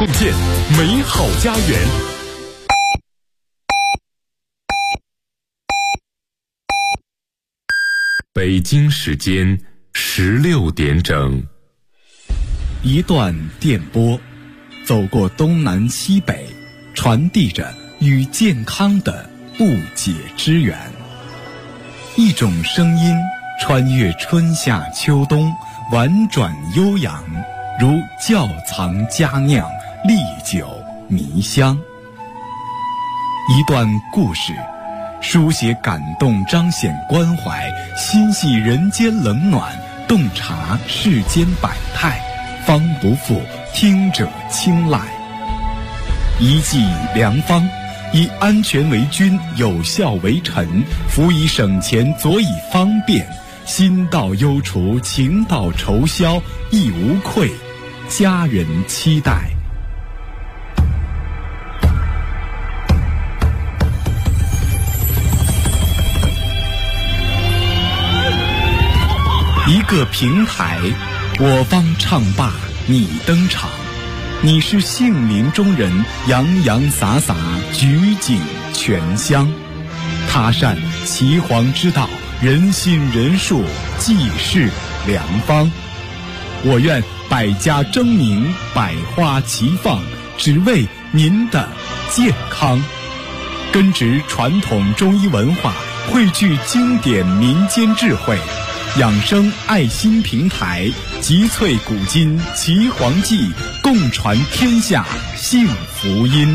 共建美好家园。北京时间16点整， 一段电波，走过东南西北，传递着与健康的不解之缘。一种声音穿越春夏秋冬，婉转悠扬，如窖藏佳酿，历久弥香。一段故事，书写感动，彰显关怀，心系人间冷暖，洞察世间百态，方不负听者青睐。一剂良方，以安全为君，有效为臣，辅以省钱，佐以方便，心到忧除，情到愁消，亦无愧，家人期待。一个平台，我方唱罢你登场，你是杏林中人，洋洋洒洒，举景全香。他善岐黄之道，人心人术，济世良方。我愿百家争鸣，百花齐放，只为您的健康。根植传统中医文化，汇聚经典民间智慧，养生爱心平台，集萃古今岐黄记，共传天下幸福音。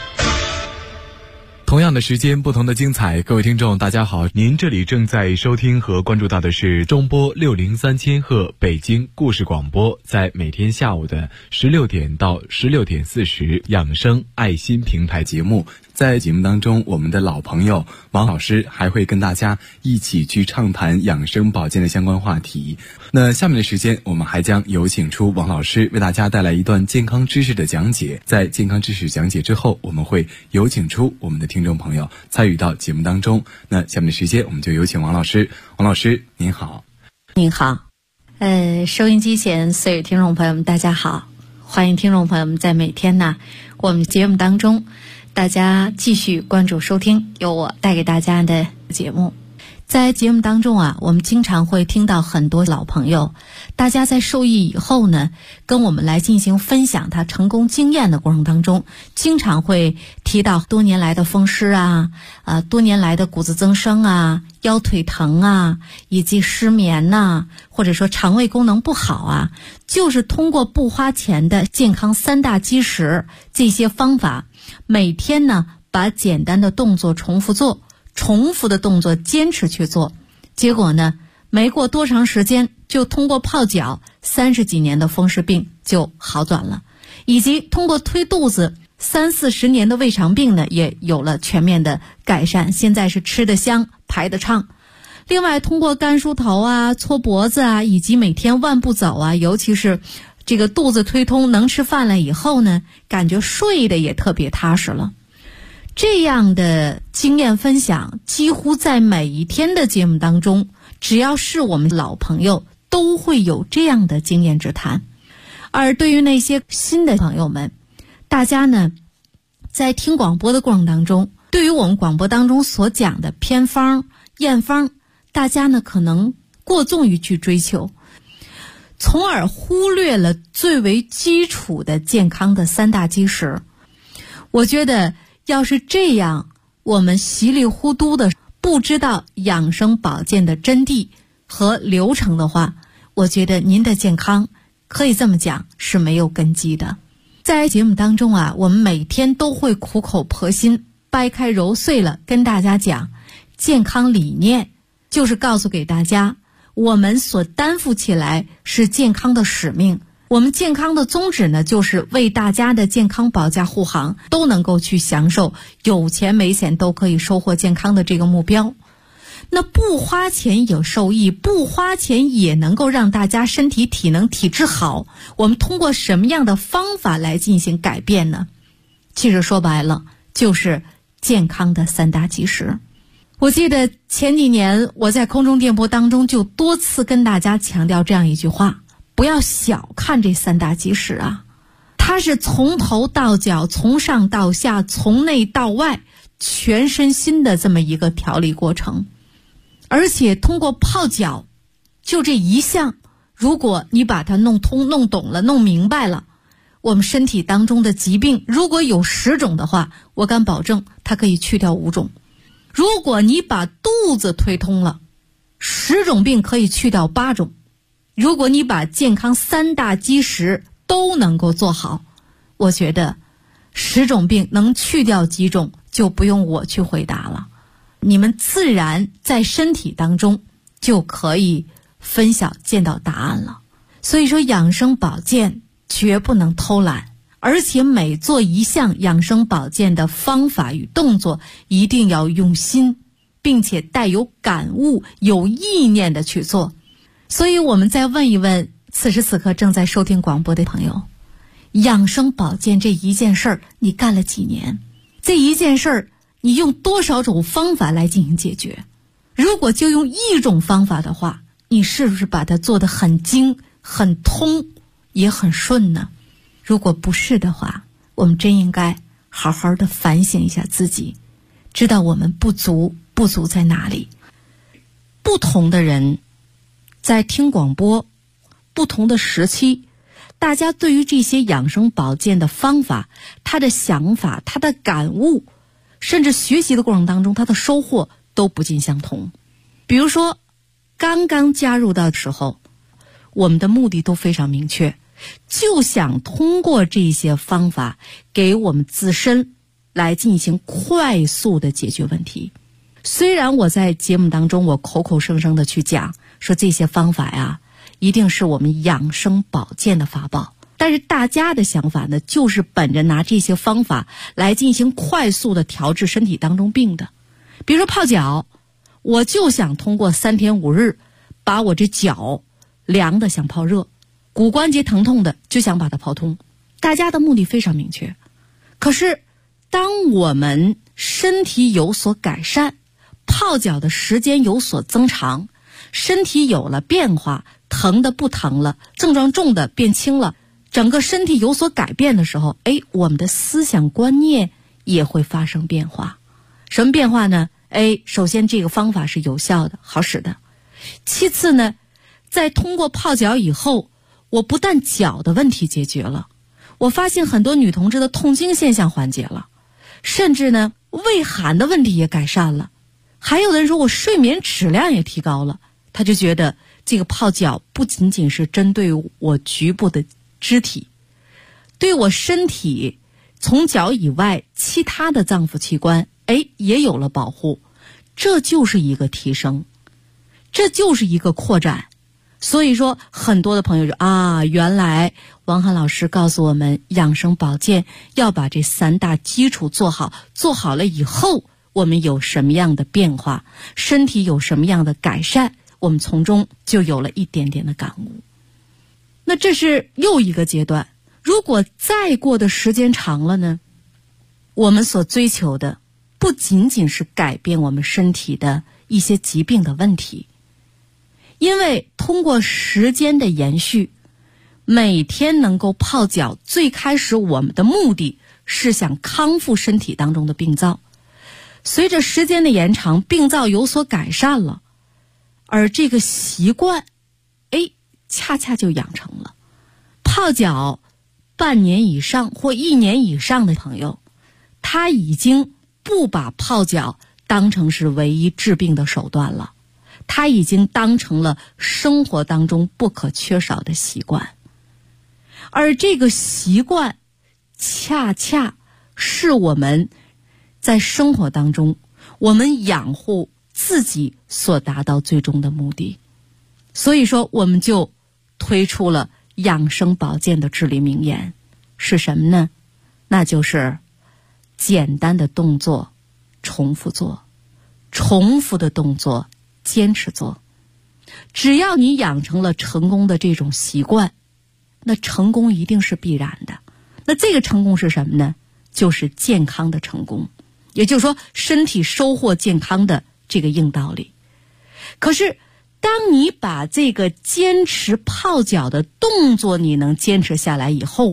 同样的时间，不同的精彩。各位听众大家好，您这里正在收听和关注到的是中波603千赫北京故事广播，在每天下午的16点到16点40养生爱心平台节目。在节目当中，我们的老朋友王老师还会跟大家一起去畅谈养生保健的相关话题。那下面的时间，我们还将有请出王老师为大家带来一段健康知识的讲解。在健康知识讲解之后，我们会有请出我们的听众朋友参与到节目当中。那下面的时间，我们就有请王老师。王老师您好。 您好。收音机前所有听众朋友们大家好，欢迎听众朋友们在每天呢我们节目当中大家继续关注收听由我带给大家的节目。在节目当中啊，我们经常会听到很多老朋友，大家在受益以后呢，跟我们来进行分享他成功经验的过程当中，经常会提到多年来的风湿啊，多年来的骨质增生啊，腰腿疼啊，以及失眠呐，或者说肠胃功能不好啊，就是通过不花钱的健康3大基石这些方法，每天呢把简单的动作重复做，重复的动作坚持去做，结果呢没过多长时间就通过泡脚30几年的风湿病就好转了，以及通过推肚子30-40年的胃肠病呢也有了全面的改善，现在是吃得香排得畅。另外通过干梳头啊，搓脖子啊，以及每天万步走啊，尤其是这个肚子推通能吃饭了以后呢，感觉睡得也特别踏实了。这样的经验分享几乎在每一天的节目当中，只要是我们老朋友都会有这样的经验之谈。而对于那些新的朋友们，大家呢在听广播的过程当中，对于我们广播当中所讲的偏方验方，大家呢可能过重于去追求，从而忽略了最为基础的健康的3大基石。我觉得要是这样，我们稀里糊涂的不知道养生保健的真谛和流程的话，我觉得您的健康可以这么讲是没有根基的。在节目当中啊，我们每天都会苦口婆心掰开揉碎了跟大家讲健康理念，就是告诉给大家我们所担负起来是健康的使命，我们健康的宗旨呢，就是为大家的健康保驾护航都能够去享受有钱没钱都可以收获健康的这个目标。那不花钱有受益，不花钱也能够让大家身体体能体质好，我们通过什么样的方法来进行改变呢？其实说白了就是健康的3大基石。我记得前几年我在空中电波当中就多次跟大家强调这样一句话，不要小看这3大基石啊， 它是从头到脚，从上到下，从内到外，全身心的这么一个调理过程。而且通过泡脚，就这一项，如果你把它弄通、弄懂了、弄明白了，我们身体当中的疾病如果有10种的话，我敢保证它可以去掉5种。如果你把肚子推通了，10种病可以去掉8种。如果你把健康3大基石都能够做好，我觉得10种病能去掉几种就不用我去回答了，你们自然在身体当中就可以分晓见到答案了。所以说养生保健绝不能偷懒，而且每做一项养生保健的方法与动作一定要用心，并且带有感悟、有意念的去做。所以我们再问一问此时此刻正在收听广播的朋友，养生保健这一件事儿你干了几年？这一件事儿你用多少种方法来进行解决？如果就用1种方法的话，你是不是把它做得很精、很通，也很顺呢？如果不是的话，我们真应该好好的反省一下自己，知道我们不足在哪里。不同的人在听广播，不同的时期，大家对于这些养生保健的方法，他的想法、他的感悟，甚至学习的过程当中他的收获都不尽相同。比如说刚刚加入的时候，我们的目的都非常明确，就想通过这些方法给我们自身来进行快速的解决问题。虽然我在节目当中我口口声声的去讲说这些方法呀一定是我们养生保健的法宝，但是大家的想法呢，就是本着拿这些方法来进行快速的调治身体当中病的。比如说泡脚，我就想通过3天5日把我这脚凉的想泡热，骨关节疼痛的就想把它泡通，大家的目的非常明确。可是当我们身体有所改善，泡脚的时间有所增长，身体有了变化，疼的不疼了，症状重的变轻了，整个身体有所改变的时候，我们的思想观念也会发生变化。什么变化呢？首先这个方法是有效的、好使的。其次呢，在通过泡脚以后，我不但脚的问题解决了，我发现很多女同志的痛经现象缓解了，甚至呢胃寒的问题也改善了。还有的人说我睡眠质量也提高了，他就觉得这个泡脚不仅仅是针对我局部的肢体，对我身体从脚以外其他的脏腑器官也有了保护。这就是一个提升，这就是一个扩展。所以说很多的朋友说原来王涵老师告诉我们养生保健要把这3大基础做好，做好了以后我们有什么样的变化，身体有什么样的改善，我们从中就有了一点点的感悟。那这是又一个阶段。如果再过的时间长了呢，我们所追求的不仅仅是改变我们身体的一些疾病的问题，因为通过时间的延续，每天能够泡脚，最开始我们的目的是想康复身体当中的病灶。随着时间的延长，病灶有所改善了，而这个习惯恰恰就养成了。泡脚半年以上或1年以上的朋友，他已经不把泡脚当成是唯一治病的手段了，他已经当成了生活当中不可缺少的习惯。而这个习惯恰恰是我们在生活当中我们养护自己所达到最终的目的。所以说我们就推出了养生保健的至理名言，是什么呢？那就是简单的动作重复做，重复的动作坚持做。只要你养成了成功的这种习惯，那成功一定是必然的。那这个成功是什么呢？就是健康的成功，也就是说身体收获健康的这个硬道理。可是当你把这个坚持泡脚的动作你能坚持下来以后，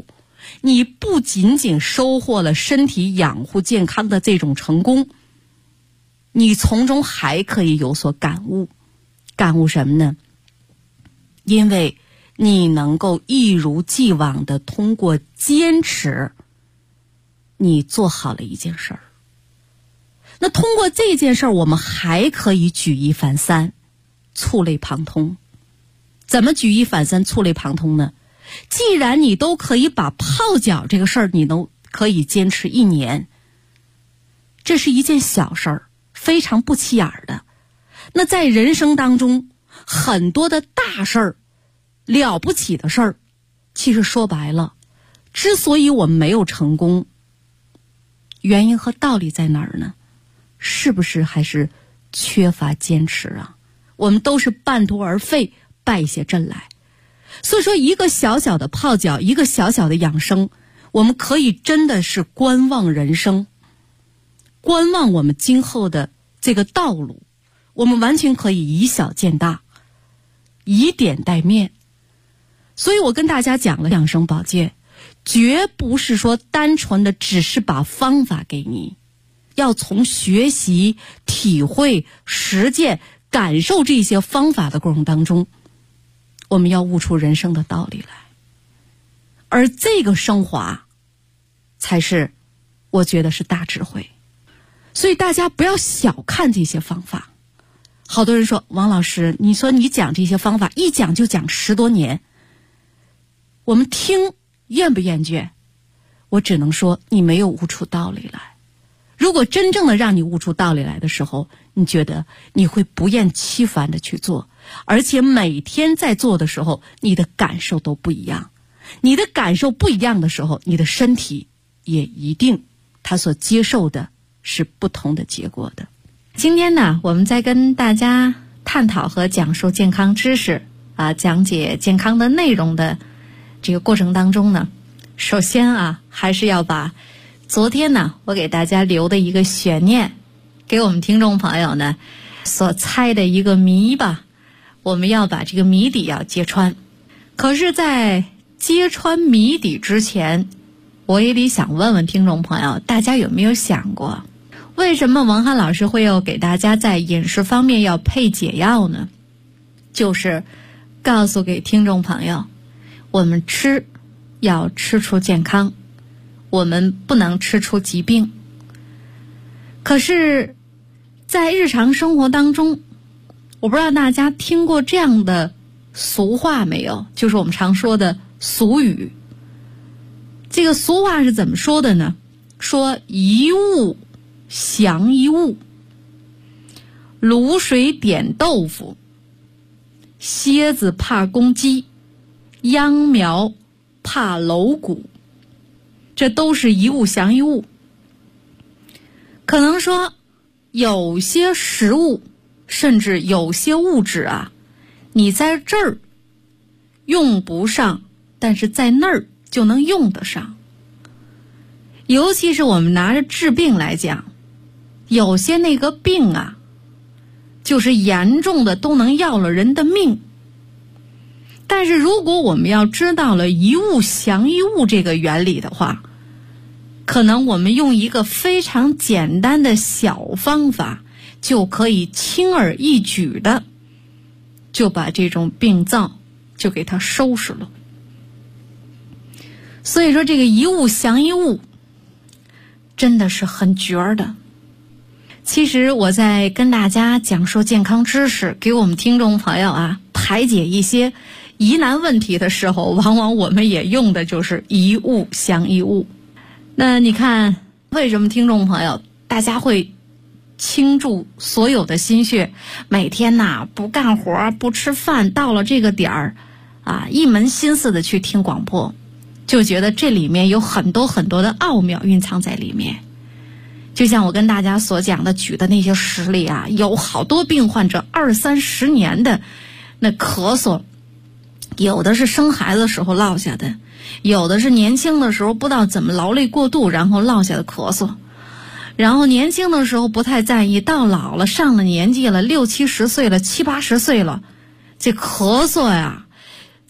你不仅仅收获了身体养护健康的这种成功，你从中还可以有所感悟。感悟什么呢？因为你能够一如既往的通过坚持，你做好了一件事儿。那通过这件事儿，我们还可以举一反三，触类旁通。怎么举一反三、触类旁通呢？既然你都可以把泡脚这个事儿，你都可以坚持1年，这是一件小事儿，非常不起眼的。那在人生当中，很多的大事儿、了不起的事儿，其实说白了，之所以我们没有成功，原因和道理在哪儿呢？是不是还是缺乏坚持啊？我们都是半途而废，败下阵来。所以说，一个小小的泡脚，一个小小的养生，我们可以真的是观望人生，观望我们今后的这个道路，我们完全可以以小见大，以点带面。所以我跟大家讲了养生保健，绝不是说单纯的只是把方法给你，要从学习、体会、实践、感受这些方法的过程当中，我们要悟出人生的道理来。而这个升华才是我觉得是大智慧。所以大家不要小看这些方法。好多人说，王老师，你说你讲这些方法，一讲就讲10多年，我们听厌不厌倦？我只能说你没有悟出道理来。如果真正的让你悟出道理来的时候，你觉得你会不厌其烦的去做，而且每天在做的时候，你的感受都不一样。你的感受不一样的时候，你的身体也一定他所接受的是不同的结果的。 今天呢，我们在跟大家探讨和讲述健康知识讲解健康的内容的这个过程当中呢，首先还是要把昨天呢我给大家留的一个悬念，给我们听众朋友呢所猜的一个谜吧，我们要把这个谜底要揭穿。可是在揭穿谜底之前，我也得想问问听众朋友，大家有没有想过，为什么王翰老师会要给大家在饮食方面要配解药呢？就是告诉给听众朋友，我们吃要吃出健康，我们不能吃出疾病。可是在日常生活当中，我不知道大家听过这样的俗话没有，就是我们常说的俗语。这个俗话是怎么说的呢？说一物降一物，卤水点豆腐，蝎子怕公鸡，秧苗怕蝼蛊，这都是一物降一物。可能说有些食物甚至有些物质你在这儿用不上，但是在那儿就能用得上。尤其是我们拿着治病来讲，有些那个病就是严重的都能要了人的命。但是如果我们要知道了一物降一物这个原理的话，可能我们用一个非常简单的小方法，就可以轻而易举的就把这种病灶就给它收拾了。所以说这个一物降一物真的是很绝的。其实我在跟大家讲述健康知识，给我们听众朋友排解一些疑难问题的时候，往往我们也用的就是一物降一物。那你看为什么听众朋友大家会倾注所有的心血，每天不干活不吃饭，到了这个点儿一门心思的去听广播，就觉得这里面有很多很多的奥妙蕴藏在里面。就像我跟大家所讲的举的那些实例有好多病患者20-30年的那咳嗽，有的是生孩子的时候落下的，有的是年轻的时候不知道怎么劳累过度然后落下的咳嗽，然后年轻的时候不太在意，到老了上了年纪了，60-70岁了，70-80岁了，这咳嗽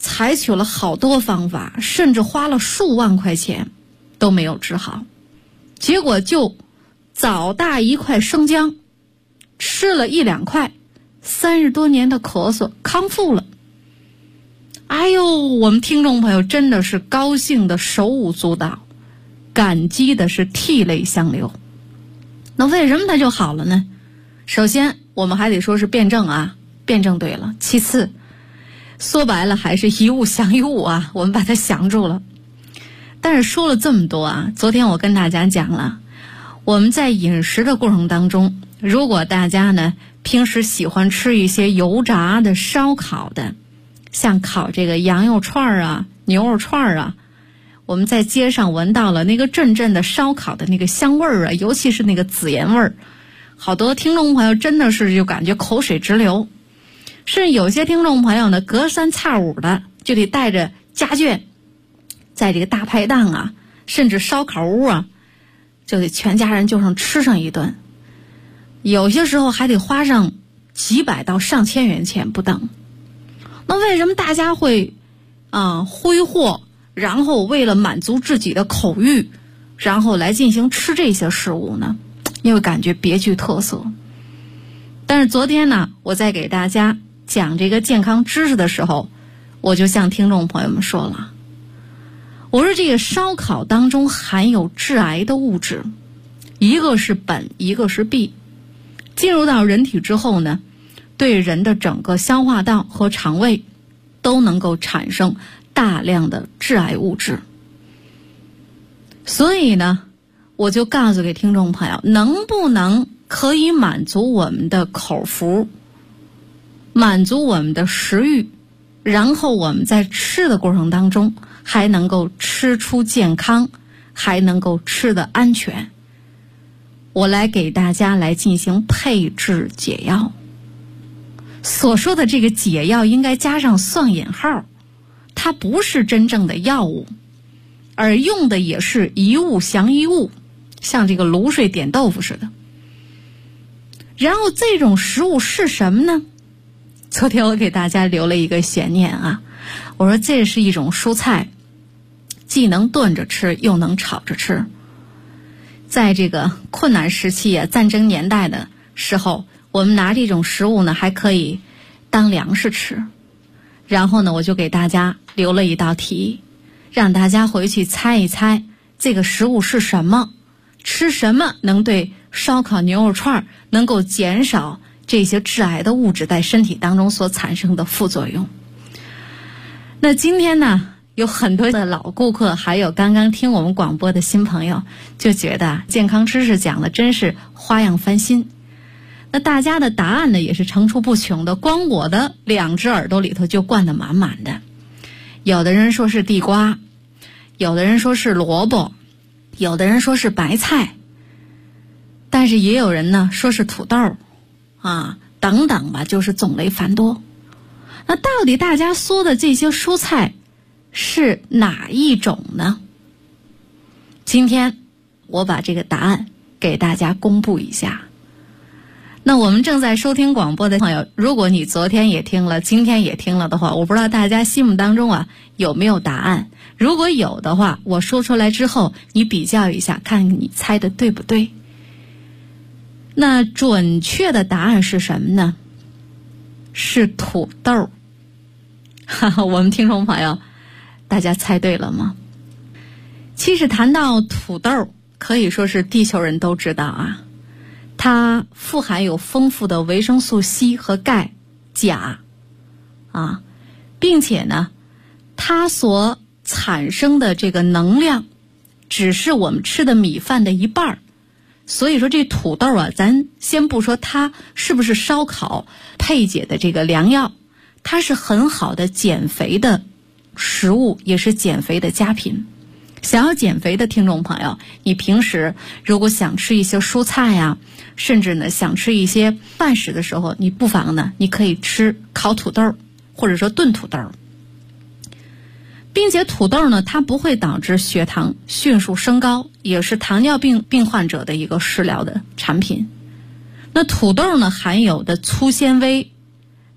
采取了好多方法，甚至花了数万块钱都没有治好，结果就枣大一块生姜，吃了1-2块，30多年的咳嗽康复了。哎呦，我们听众朋友真的是高兴的手舞足蹈，感激的是涕泪相流。那为什么它就好了呢？首先我们还得说是辩证啊，辩证对了。其次说白了还是一物降一物啊，我们把它降住了。但是说了这么多啊，昨天我跟大家讲了，我们在饮食的过程当中，如果大家呢平时喜欢吃一些油炸的、烧烤的，像烤这个羊肉串啊、牛肉串啊，我们在街上闻到了那个阵阵的烧烤的那个香味儿啊，尤其是那个孜然味儿，好多听众朋友真的是就感觉口水直流。甚至有些听众朋友呢，隔三差五的就得带着家眷，在这个大排档啊，甚至烧烤屋啊，就得全家人就上吃上一顿，有些时候还得花上几百到上千元钱不等。那为什么大家会挥霍，然后为了满足自己的口欲，然后来进行吃这些食物呢？因为感觉别具特色。但是昨天呢，我在给大家讲这个健康知识的时候，我就向听众朋友们说了，我说这个烧烤当中含有致癌的物质，一个是苯，一个是芘，进入到人体之后呢，对人的整个消化道和肠胃都能够产生大量的致癌物质。所以呢，我就告诉给听众朋友，能不能可以满足我们的口福，满足我们的食欲，然后我们在吃的过程当中还能够吃出健康，还能够吃得安全。我来给大家来进行配置解药。所说的这个解药应该加上算引号，它不是真正的药物，而用的也是一物降一物，像这个卤水点豆腐似的。然后这种食物是什么呢？昨天我给大家留了一个悬念啊，我说这是一种蔬菜，既能炖着吃，又能炒着吃。在这个困难时期啊，战争年代的时候，我们拿这种食物呢，还可以当粮食吃。然后呢，我就给大家留了一道题，让大家回去猜一猜这个食物是什么，吃什么能对烧烤牛肉串能够减少这些致癌的物质在身体当中所产生的副作用。那今天呢，有很多的老顾客，还有刚刚听我们广播的新朋友，就觉得健康知识讲的真是花样翻新。那大家的答案呢也是层出不穷的，光我的2只耳朵里头就灌得满满的。有的人说是地瓜，有的人说是萝卜，有的人说是白菜，但是也有人呢说是土豆啊，等等吧，就是种类繁多。那到底大家说的这些蔬菜是哪一种呢？今天我把这个答案给大家公布一下。那我们正在收听广播的朋友，如果你昨天也听了，今天也听了的话，我不知道大家心目当中啊有没有答案。如果有的话，我说出来之后，你比较一下，看你猜的对不对。那准确的答案是什么呢？是土豆。我们听众朋友，大家猜对了吗？其实谈到土豆，可以说是地球人都知道啊，它富含有丰富的维生素 C 和钙、钾啊，并且呢，它所产生的这个能量只是我们吃的米饭的一半。所以说这土豆啊，咱先不说它是不是烧烤配解的这个良药，它是很好的减肥的食物，也是减肥的佳品。想要减肥的听众朋友，你平时如果想吃一些蔬菜啊，甚至呢想吃一些饭食的时候，你不妨呢你可以吃烤土豆，或者说炖土豆。并且土豆呢，它不会导致血糖迅速升高，也是糖尿病患者的一个食疗的产品。那土豆呢含有的粗纤维、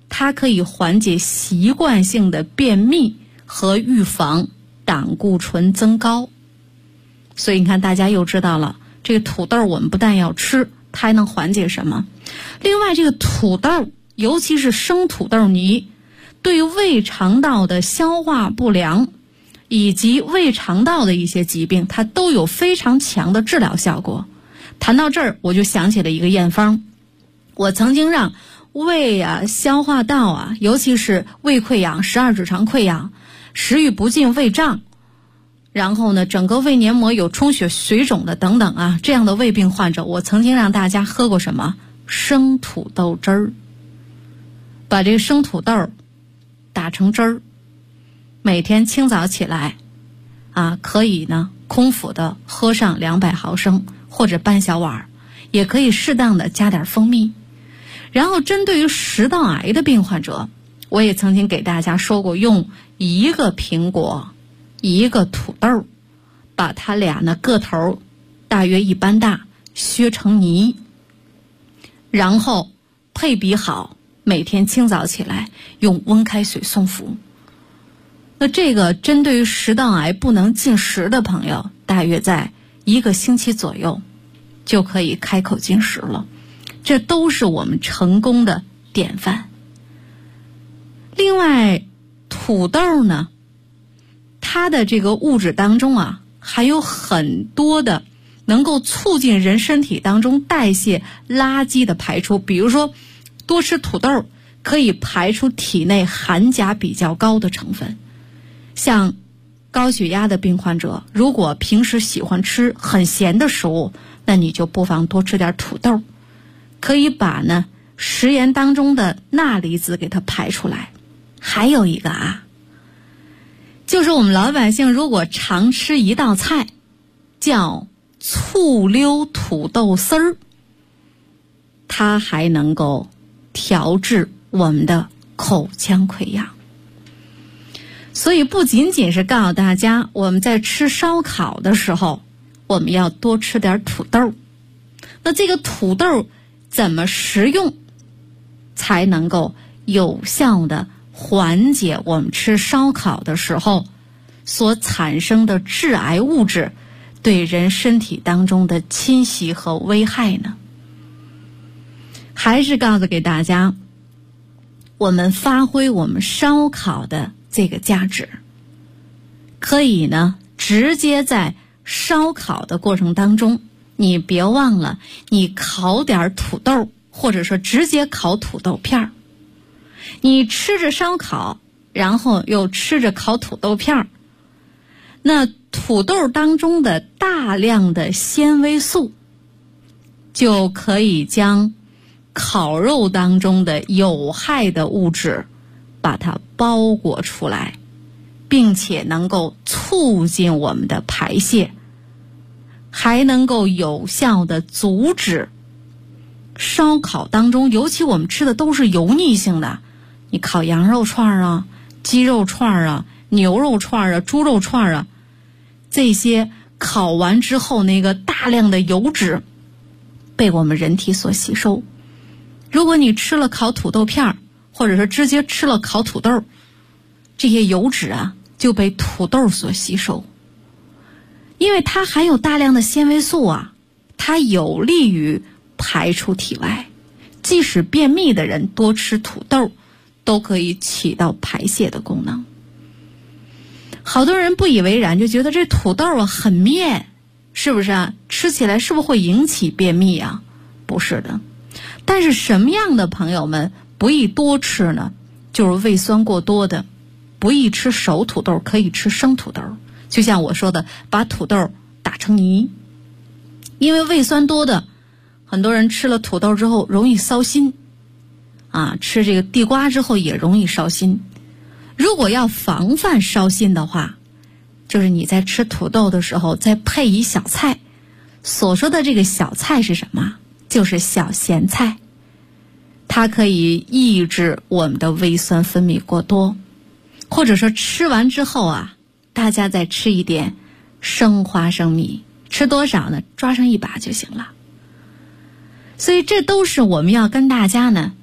它可以缓解习惯性的便秘和预防胆固醇增高。所以你看，大家又知道了，这个土豆我们不但要吃，它还能缓解什么？另外，这个土豆，尤其是生土豆泥，对胃肠道的消化不良以及胃肠道的一些疾病，它都有非常强的治疗效果。谈到这儿，我就想起了一个验方。我曾经让胃啊、消化道啊，尤其是胃溃疡、十二指肠溃疡、食欲不进、胃胀，然后呢，整个胃黏膜有充血、水肿的等等啊，这样的胃病患者，我曾经让大家喝过什么？生土豆汁儿。把这个生土豆打成汁儿，每天清早起来啊，可以呢空腹的喝上200毫升或者半小碗，也可以适当的加点蜂蜜。然后针对于食道癌的病患者，我也曾经给大家说过，用1个苹果1个土豆，把它俩呢个头大约一般大，削成泥，然后配比好，每天清早起来用温开水送服。那这个针对于食道癌不能进食的朋友，大约在1个星期左右就可以开口进食了。这都是我们成功的典范。另外，土豆呢，它的这个物质当中啊，还有很多的能够促进人身体当中代谢垃圾的排出。比如说，多吃土豆可以排出体内含钾比较高的成分。像高血压的病患者，如果平时喜欢吃很咸的食物，那你就不妨多吃点土豆，可以把呢食盐当中的钠离子给它排出来。还有一个啊，就是我们老百姓如果常吃一道菜叫醋溜土豆丝儿，它还能够调治我们的口腔溃疡。所以不仅仅是告诉大家我们在吃烧烤的时候我们要多吃点土豆，那这个土豆怎么食用才能够有效的缓解我们吃烧烤的时候所产生的致癌物质对人身体当中的侵袭和危害呢？还是告诉给大家，我们发挥我们烧烤的这个价值，可以呢直接在烧烤的过程当中，你别忘了你烤点土豆，或者说直接烤土豆片儿。你吃着烧烤，然后又吃着烤土豆片儿，那土豆当中的大量的纤维素就可以将烤肉当中的有害的物质把它包裹出来，并且能够促进我们的排泄，还能够有效的阻止烧烤当中，尤其我们吃的都是油腻性的，你烤羊肉串啊、鸡肉串啊、牛肉串啊、猪肉串啊，这些烤完之后那个大量的油脂被我们人体所吸收。如果你吃了烤土豆片，或者是直接吃了烤土豆，这些油脂啊就被土豆所吸收。因为它含有大量的纤维素啊，它有利于排出体外。即使便秘的人多吃土豆都可以起到排泄的功能。好多人不以为然，就觉得这土豆啊很面，是不是啊？吃起来是不是会引起便秘啊？不是的。但是什么样的朋友们不宜多吃呢？就是胃酸过多的，不宜吃熟土豆，可以吃生土豆。就像我说的，把土豆打成泥。因为胃酸多的，很多人吃了土豆之后容易烧心啊，吃这个地瓜之后也容易烧心。如果要防范烧心的话，就是你在吃土豆的时候再配一小菜。所说的这个小菜是什么？就是小咸菜，它可以抑制我们的胃酸分泌过多。或者说吃完之后啊，大家再吃一点生花生米，吃多少呢？抓上一把就行了。所以这都是我们要跟大家呢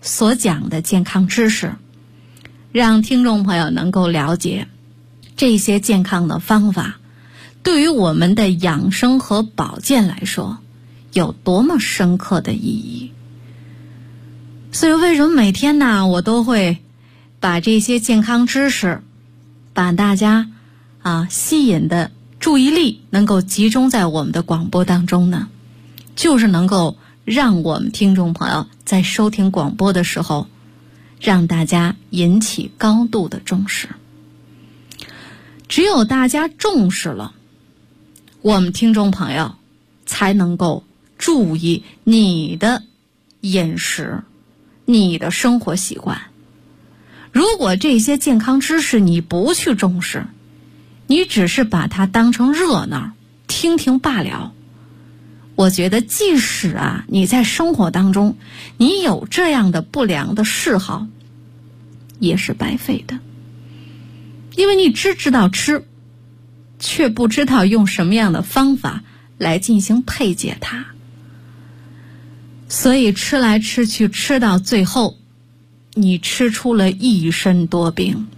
所讲的健康知识，让听众朋友能够了解这些健康的方法对于我们的养生和保健来说有多么深刻的意义。所以为什么每天呢，我都会把这些健康知识，把大家吸引的注意力能够集中在我们的广播当中呢？就是能够让我们听众朋友在收听广播的时候，让大家引起高度的重视。只有大家重视了，我们听众朋友才能够注意你的饮食，你的生活习惯。如果这些健康知识你不去重视，你只是把它当成热闹听听罢了，我觉得即使你在生活当中你有这样的不良的嗜好，也是白费的。因为你只知道吃，却不知道用什么样的方法来进行配解它。所以吃来吃去，吃到最后你吃出了一身多病。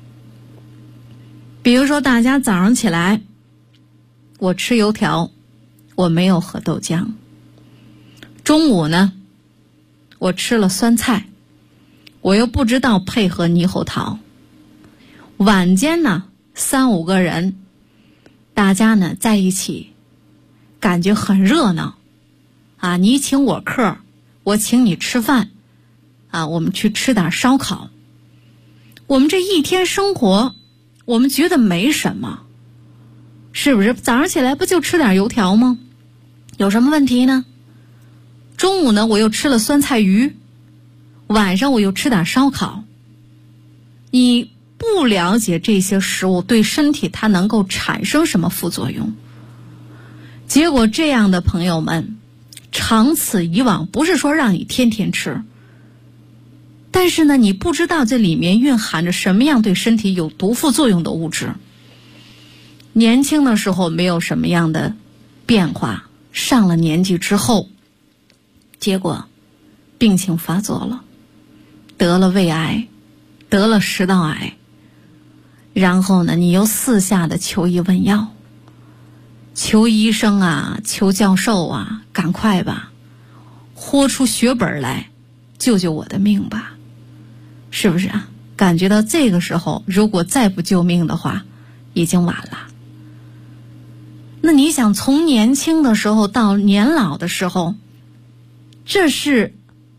比如说大家早上起来，我吃油条，我没有喝豆浆。中午呢，我吃了酸菜，我又不知道配合猕猴桃。晚间呢，3、5个人，大家呢在一起，感觉很热闹你请我客，我请你吃饭我们去吃点烧烤。我们这一天生活，我们觉得没什么，是不是？早上起来不就吃点油条吗？有什么问题呢？中午呢，我又吃了酸菜鱼，晚上我又吃点烧烤。你不了解这些食物对身体它能够产生什么副作用，结果这样的朋友们长此以往，不是说让你天天吃，但是呢，你不知道这里面蕴含着什么样对身体有毒副作用的物质。年轻的时候没有什么样的变化，上了年纪之后，结果病情发作了，得了胃癌，得了食道癌，然后呢，你又四下的求医问药，求医生求教授赶快吧，豁出血本来救救我的命吧，是不是感觉到这个时候如果再不救命的话，已经晚了。那你想从年轻的时候到年老的时候，这是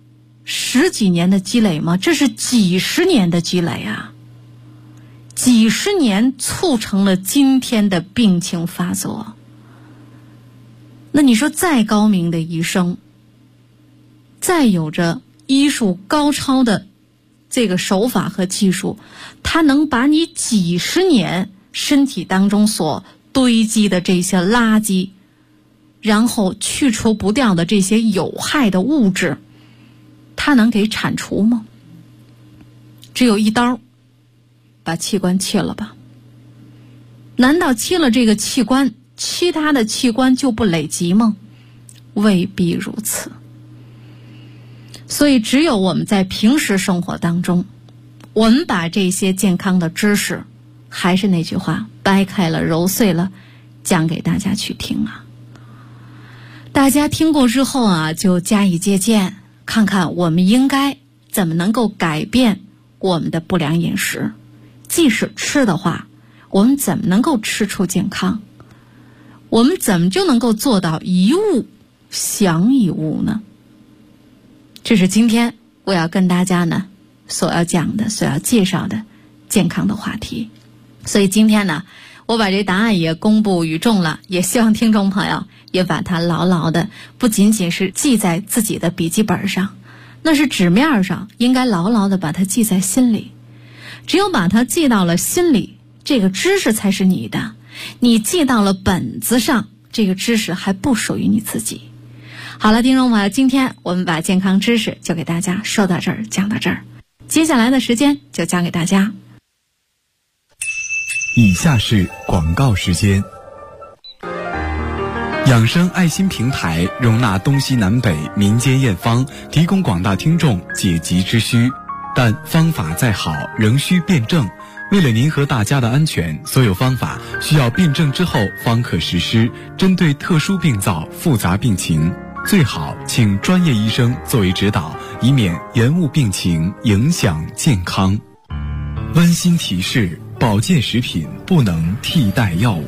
10几年的积累吗？这是几十年的积累几十年促成了今天的病情发作。那你说再高明的医生，再有着医术高超的这个手法和技术，它能把你几十年身体当中所堆积的这些垃圾，然后去除不掉的这些有害的物质，它能给铲除吗？只有一刀把器官切了吧。难道切了这个器官，其他的器官就不累积吗？未必如此。所以只有我们在平时生活当中，我们把这些健康的知识，还是那句话，掰开了揉碎了讲给大家去听大家听过之后就加以借鉴，看看我们应该怎么能够改变我们的不良饮食。即使吃的话，我们怎么能够吃出健康？我们怎么就能够做到一物降一物呢？这是今天我要跟大家呢所要讲的、所要介绍的健康的话题。所以今天呢，我把这答案也公布于众了，也希望听众朋友也把它牢牢的，不仅仅是记在自己的笔记本上，那是纸面上，应该牢牢的把它记在心里。只有把它记到了心里，这个知识才是你的。你记到了本子上，这个知识还不属于你自己。好了，听众朋友，今天我们把健康知识就给大家说到这儿，讲到这儿。接下来的时间就交给大家。 以下是广告时间。 养生爱心平台容纳东西南北民间验方，提供广大听众解急之需。但方法再好，仍需辩证。为了您和大家的安全，所有方法需要辩证之后方可实施。针对特殊病灶、复杂病情，最好请专业医生作为指导，以免延误病情，影响健康。温馨提示：保健食品不能替代药物。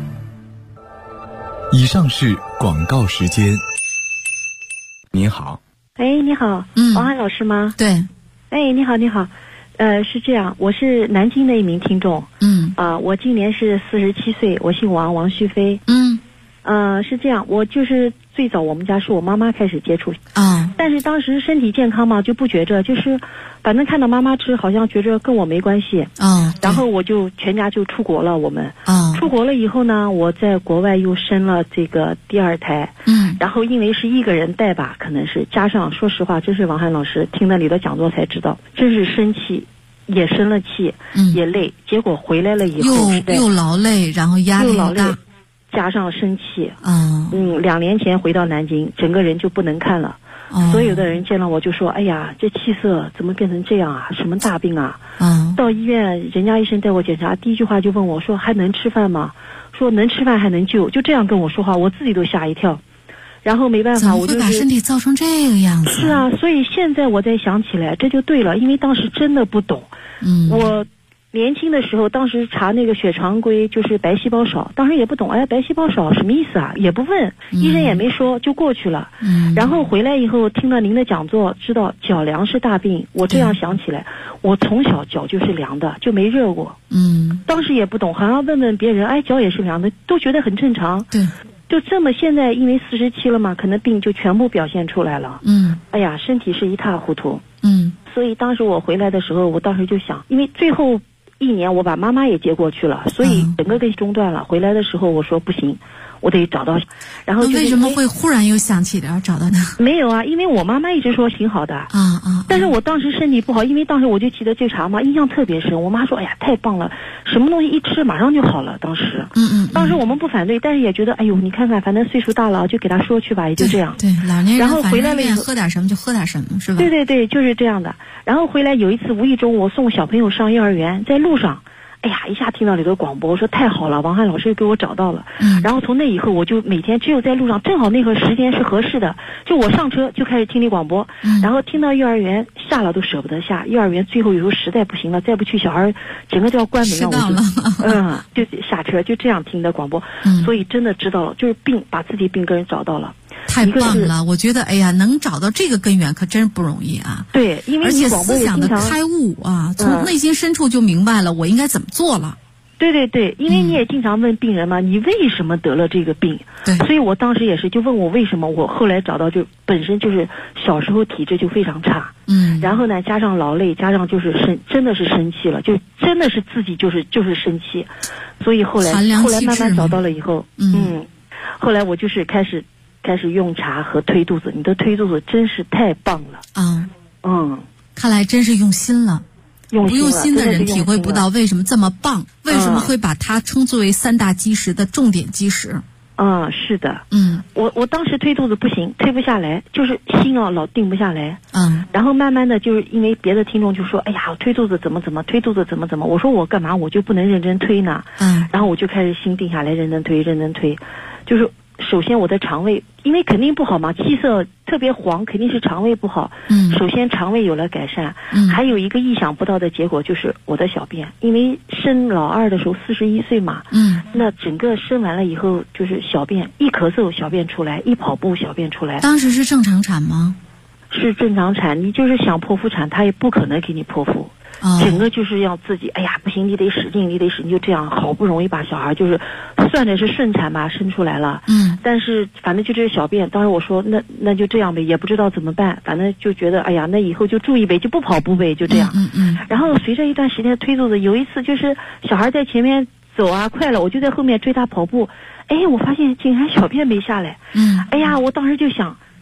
以上是广告时间。您好。 哎，你好，王涵老师吗？ 对。 哎，你好，你好。是这样，我是南京的一名听众。我今年是47岁，我姓王，王旭飞。是这样，我就是最早我们家是我妈妈开始接触但是当时身体健康嘛，就不觉着，就是反正看到妈妈吃，好像觉着跟我没关系。然后我就全家就出国了，我们出国了以后呢，我在国外又生了这个第二胎。然后因为是一个人带吧，可能是加上，说实话，真是王涵老师听了你的讲座才知道，真是生气，也生了气，也累，结果回来了以后又劳累，然后压力又大， 加上生气。2年前回到南京，整个人就不能看了。所有的人见了我就说：“哎呀，这气色怎么变成这样啊？什么大病啊？”到医院，人家医生带我检查，第一句话就问我说：“还能吃饭吗？”说能吃饭还能救，就这样跟我说话，我自己都吓一跳。然后没办法，我怎么会把身体造成这个样子？ 是啊，所以现在我再想起来，这就对了，因为当时真的不懂。我年轻的时候，当时查那个血常规，就是白细胞少，当时也不懂，哎，白细胞少什么意思啊？也不问，医生也没说，就过去了。然后回来以后听了您的讲座，知道脚凉是大病。我这样想起来，我从小脚就是凉的，就没热过。当时也不懂，好像问问别人，哎，脚也是凉的，都觉得很正常。 对。 就这么，现在因为47了嘛，可能病就全部表现出来了。哎呀，身体是一塌糊涂。所以当时我回来的时候，我当时就想，因为最后1年我把妈妈也接过去了，所以整个给中断了。回来的时候我说不行，我得找到。然后为什么会忽然又想起来找到呢？ 没有啊，因为我妈妈一直说挺好的。但是我当时身体不好，因为当时我就记得这茬嘛，印象特别深。我妈说：“哎呀，太棒了，什么东西一吃马上就好了。”当时，当时我们不反对，但是也觉得，哎呦，你看看，反正岁数大了，就给他说去吧，也就这样。 对，老年人然后回来了以后喝点什么就喝点什么，是吧？ 对，就是这样的。然后回来有一次无意中我送小朋友上幼儿园，在路上。哎呀，一下听到你的广播，我说太好了，王涵老师给我找到了。然后从那以后，我就每天只有在路上，正好那个时间是合适的，就我上车就开始听你广播。然后听到幼儿园下了都舍不得下，幼儿园最后有时候实在不行了，再不去小孩整个就要关门了，就下车就这样听的广播。所以真的知道了，就是把自己病根找到了。 太棒了！我觉得，哎呀，能找到这个根源可真不容易啊。 对，因为而且思想的开悟啊，从内心深处就明白了我应该怎么做了。 对，因为你也经常问病人嘛，你为什么得了这个病？ 对， 所以我当时也是就问我为什么，我后来找到就本身就是小时候体质就非常差，然后呢加上劳累，加上就是真的是生气了，就真的是自己就是生气，所以后来慢慢找到了以后，后来我就是开始用茶和推肚子，你的推肚子真是太棒了。 看来真是用心了。不用心的人体会不到为什么这么棒，为什么会把它称作为3大基石的重点基石。 是的。我当时推肚子不行，推不下来，就是心老定不下来。然后慢慢的就是因为别的听众就说，哎呀，我推肚子怎么推肚子怎么，我说我干嘛我就不能认真推呢？然后我就开始心定下来，认真推，就是首先我的肠胃，因为肯定不好嘛，气色特别黄，肯定是肠胃不好。首先肠胃有了改善，还有一个意想不到的结果就是我的小便，因为生老二的时候41岁嘛，那整个生完了以后就是小便，一咳嗽小便出来，一跑步小便出来。 当时是正常产吗？ 是正常产，你就是想剖腹产，他也不可能给你剖腹。整个就是要自己，哎呀不行，你得使劲，就这样，好不容易把小孩就是算着是顺产吧生出来了。但是反正就这小便，当时我说那就这样呗，也不知道怎么办，反正就觉得哎呀，那以后就注意呗，就不跑步呗，就这样。然后随着一段时间推肚子，有一次就是小孩在前面走啊快了，我就在后面追他跑步，哎，我发现竟然小便没下来。哎呀，我当时就想，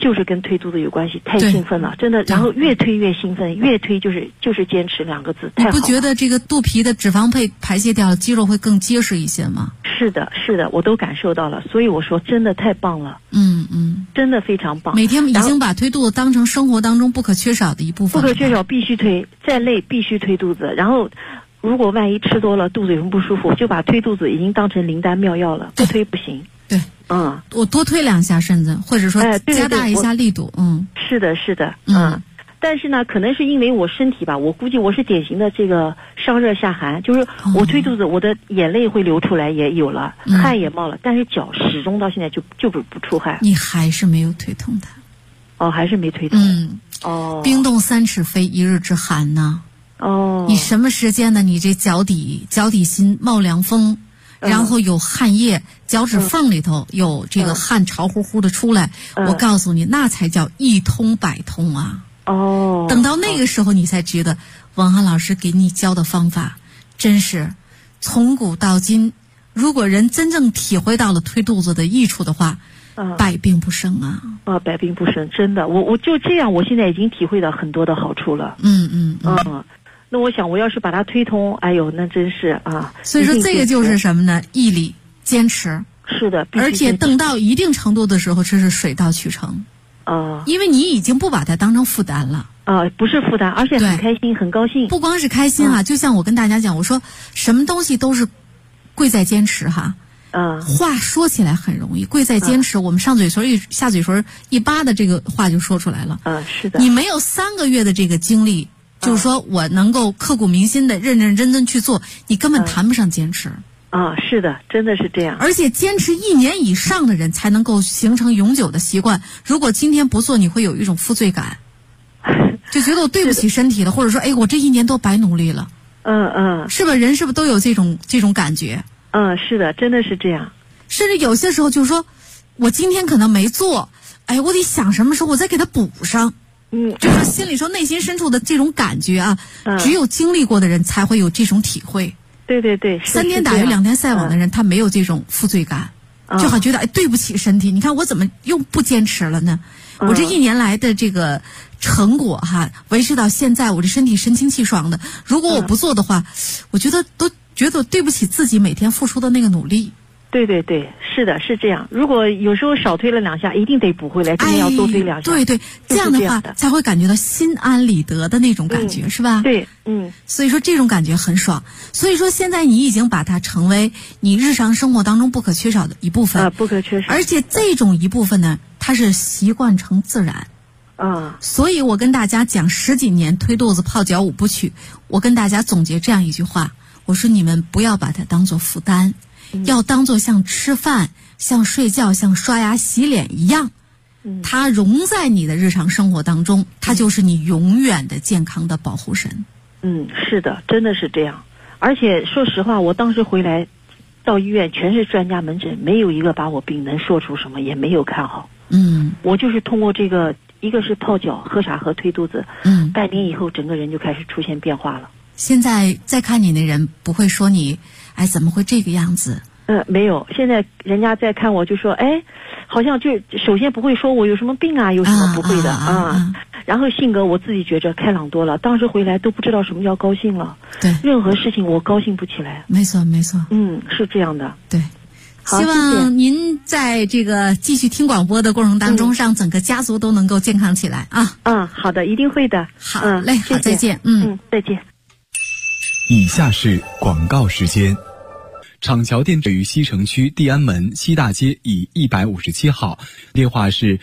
就是跟推肚子有关系，太兴奋了，真的。然后越推越兴奋，越推就是坚持2个字，太好了。 你不觉得这个肚皮的脂肪排泄掉了，肌肉会更结实一些吗？ 是的，是的，我都感受到了，所以我说真的太棒了。真的非常棒。 每天已经把推肚子当成生活当中不可缺少的一部分。 不可缺少，必须推，再累必须推肚子。然后，如果万一吃多了，肚子有什么不舒服，就把推肚子已经当成灵丹妙药了，不推不行。 对，我多推2下身子，或者说加大一下力度。 是的，是的，但是呢，可能是因为我身体吧，我估计我是典型的这个上热下寒，就是我推肚子，我的眼泪会流出来，也有了，汗也冒了，但是脚始终到现在就不出汗。 你还是没有推通它？ 还是没推通。 冰冻3尺非一日之寒呢。你什么时间呢？你这脚底心冒凉风，然后有汗液，脚趾缝里头有这个汗潮乎乎的出来，我告诉你，那才叫一通百通啊。等到那个时候，你才觉得王涵老师给你教的方法真是从古到今，如果人真正体会到了推肚子的益处的话，百病不生啊。 百病不生，真的，我就这样，我现在已经体会到很多的好处了。那我想，我要是把它推通，哎呦，那真是啊。 所以说，这个就是什么呢？毅力、坚持。 是的， 而且等到一定程度的时候，这是水到渠成。因为你已经不把它当成负担了。 不是负担，而且很开心，很高兴。 不光是开心啊，就像我跟大家讲，我说什么东西都是贵在坚持哈。话说起来很容易，贵在坚持。我们上嘴唇下嘴唇一扒的这个话就说出来了。 是的。 你没有3个月的这个经历，就是说我能够刻骨铭心的认认真真去做，你根本谈不上坚持。 是的，真的是这样。 而且坚持1年以上的人才能够形成永久的习惯。如果今天不做，你会有一种负罪感，就觉得我对不起身体了，或者说，我这1年多白努力了。是吧？人是不是都有这种感觉？ 是的，真的是这样。 甚至有些时候就是说，我今天可能没做，我得想什么时候我再给它补上。就是心里说内心深处的这种感觉啊，只有经历过的人才会有这种体会。 对对对 ，3天打鱼2天晒网的人，他没有这种负罪感，就好觉得对不起身体。你看我怎么又不坚持了呢？我这1年来的这个成果哈，维持到现在，我这身体神清气爽的。如果我不做的话，我觉得都觉得对不起自己每天付出的那个努力。 对对对，是的，是这样。如果有时候少推了2下，一定得补回来，今天要多推2下。 对对，这样的话才会感觉到心安理得的那种感觉，是吧？ 对， 所以说这种感觉很爽。所以说现在你已经把它成为你日常生活当中不可缺少的一部分。 不可缺少。 而且这种一部分呢，它是习惯成自然。所以我跟大家讲10几年推肚子泡脚5部曲，我跟大家总结这样一句话，我说你们不要把它当作负担。要当作像吃饭、像睡觉、像刷牙洗脸一样，它融在你的日常生活当中，它就是你永远的健康的保护神。 是的，真的是这样。而且说实话，我当时回来到医院全是专家门诊，没有一个把我病能说出什么，也没有看好。我就是通过这个，一个是泡脚、喝茶和推肚子，半年以后整个人就开始出现变化了。 现在再看你的人不会说你怎么会这个样子？ 没有，现在人家在看我就说，好像就首先不会说我有什么病啊，有什么不会的然后性格我自己觉着开朗多了，当时回来都不知道什么叫高兴了。 对， 任何事情我高兴不起来。 没错没错。 是这样的。 对。希望您在这个继续听广播的过程当中，让整个家族都能够健康起来啊。 好的，一定会的。 好嘞，好，再见。 再见。 以下是广告时间。厂桥店位于西城区地安门西大街以157号，电话是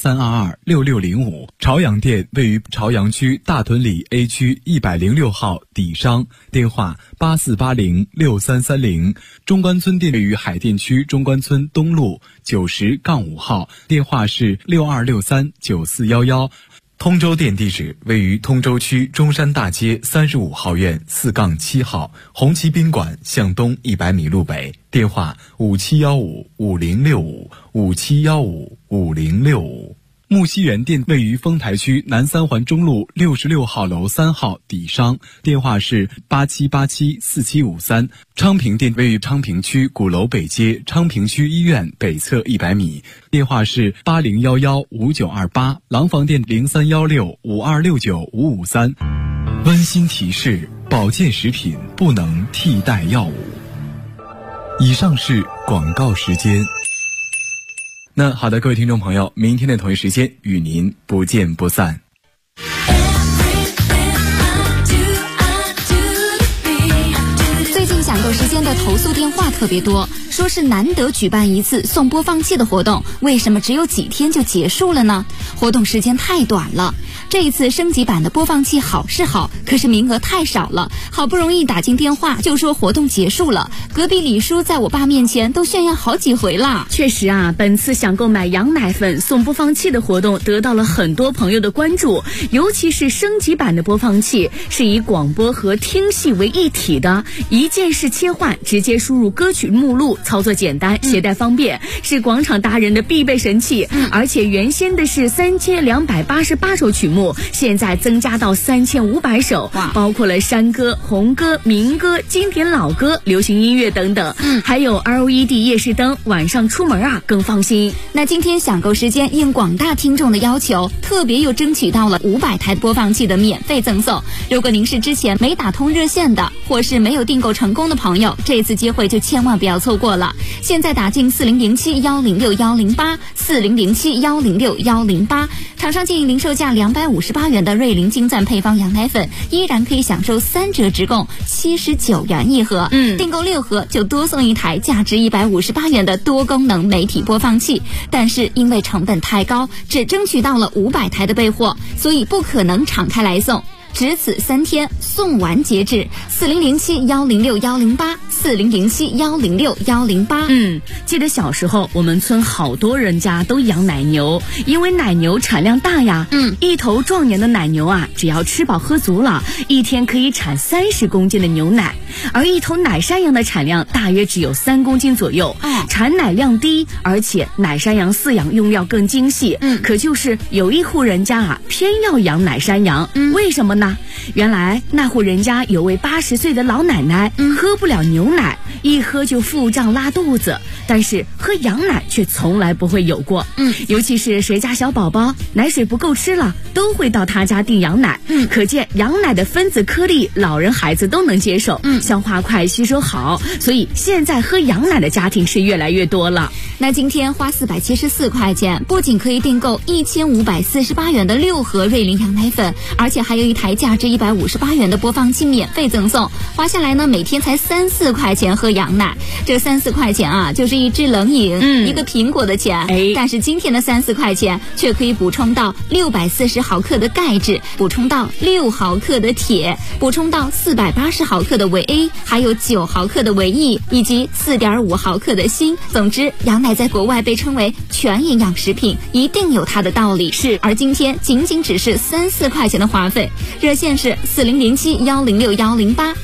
83226605。朝阳店位于朝阳区大屯里 A 区106号底商，电话84806330。中关村店位于海淀区中关村东路90-5号，电话是62639411。通州店地址位于通州区中山大街35号院4-7号，红旗宾馆向东100米路北，电话57155065，57155065。 木樨园店位于丰台区南三环中路66号楼3号底商，电话是87874753。昌平店位于昌平区鼓楼北街昌平区医院北侧100米，电话是80115928。廊坊店031652695553。温馨提示：保健食品不能替代药物。以上是广告时间。那好的，各位听众朋友，明天的同一时间与您不见不散。 最近享购时间的投诉电话特别多，说是难得举办一次送播放器的活动，为什么只有几天就结束了呢？活动时间太短了。这一次升级版的播放器好是好，可是名额太少了，好不容易打进电话就说活动结束了。隔壁李叔在我爸面前都炫耀好几回了。 确实啊，本次想购买羊奶粉送播放器的活动得到了很多朋友的关注，尤其是升级版的播放器是以广播和听系为一体的，一键式切换，直接输入歌曲目录，操作简单，携带方便，是广场达人的必备神器。而且原先的是3288首曲目，现在增加到3500首，包括了山歌、红歌、民歌、经典老歌、流行音乐等等，还有 LED 夜视灯，晚上出门啊更放心。 那今天享购时间应广大听众的要求，特别又争取到了500台播放器的免费赠送。如果您是之前没打通热线的，或是没有订购成功的朋友，这次机会就千万不要错过了。现在打进4007106108 4007106108，厂商建议零售价258元的瑞麟金钻配方羊奶粉依然可以享受3折直供79元一盒，订购6盒就多送一台价值158元的多功能媒体播放器。但是因为成本太高，只争取到了500台的备货，所以不可能敞开来送，只此3天，送完截止。4007106108 4007106108。 记得小时候我们村好多人家都养奶牛，因为奶牛产量大呀。一头壮年的奶牛啊，只要吃饱喝足了，一天可以产30公斤的牛奶。而一头奶山羊的产量大约只有3公斤左右，产奶量低，而且奶山羊饲养用料更精细。可就是有一户人家啊，偏要养奶山羊，为什么呢？原来那户人家有位80岁的老奶奶，喝不了牛奶，一喝就腹胀拉肚子，但是喝羊奶却从来不会有过。尤其是谁家小宝宝奶水不够吃了，都会到他家订羊奶。可见羊奶的分子颗粒老人孩子都能接受，消化快，吸收好，所以现在喝羊奶的家庭是越来越多了。 那今天花474块钱，不仅可以订购1548元的6盒瑞麟羊奶粉，而且还有一台价值158元的播放器免费赠送。花下来呢，每天才3-4块钱喝羊奶，这3-4块钱啊，就是一支冷饮，一个苹果的钱。但是今天的3-4块钱却可以补充到640毫克的钙质，补充到6毫克的铁，补充到480毫克的维 A， 还有9毫克的维 E， 以及4.5毫克的锌。总之，羊奶在国外被称为全营养食品，一定有它的道理。 是， 而今天仅仅只是3-4块钱的花费。热线是4007106108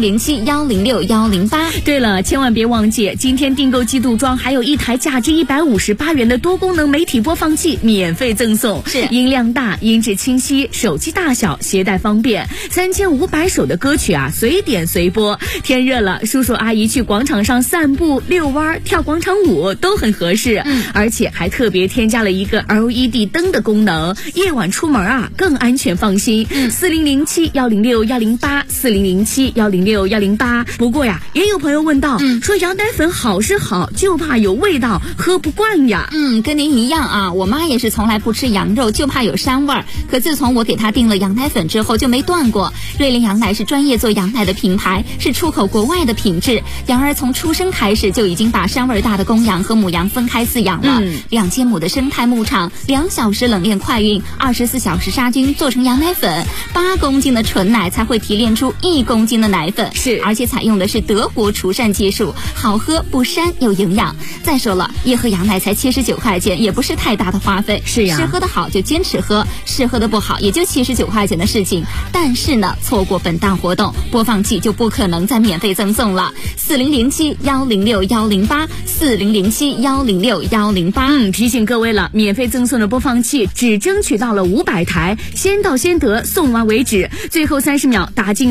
4007106108。 对了，千万别忘记，今天订购季度装还有一台价值158元的多功能媒体播放器免费赠送。 是， 音量大，音质清晰，手机大小，携带方便，3500首的歌曲啊，随点随播。天热了，叔叔阿姨去广场上散步、遛弯、跳广场舞都很合适。而且还特别添加了一个 LED 灯的功能，夜晚出门啊更安全放心。4007106108 4007106108。不过呀，也有朋友问到，说羊奶粉好是好，就怕有味道，喝不惯呀。 跟您一样啊，我妈也是从来不吃羊肉，就怕有膻味儿。可自从我给她订了羊奶粉之后，就没断过。瑞麟羊奶是专业做羊奶的品牌，是出口国外的品质。羊儿从出生开始就已经把膻味大的公羊和母羊分开饲养了。2000亩的生态牧场，2小时冷链快运，24小时杀菌，做成羊奶粉，8公斤的纯奶才会提炼出1公斤的奶粉。 是， 而且采用的是德国除膻技术，好喝不膻又营养。再说了，一盒羊奶才79块钱，也不是太大的花费。 是呀， 试喝的好就坚持喝，试喝的不好也就79块钱的事情。但是呢，错过本档活动，播放器就不可能再免费赠送了。4007106108 4007 0607106-108。 提醒各位了，免费赠送的播放器只争取到了500台，先到先得，送完为止。最后30秒打进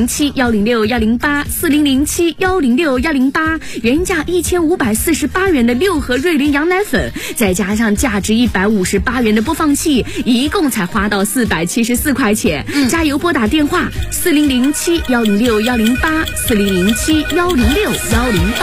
4007-106-108，4007-106-108，原价1548元的6盒瑞麟羊奶粉，再加上价值158元的播放器，一共才花到474块钱。加油拨打电话4007-106-108，4007-106-108。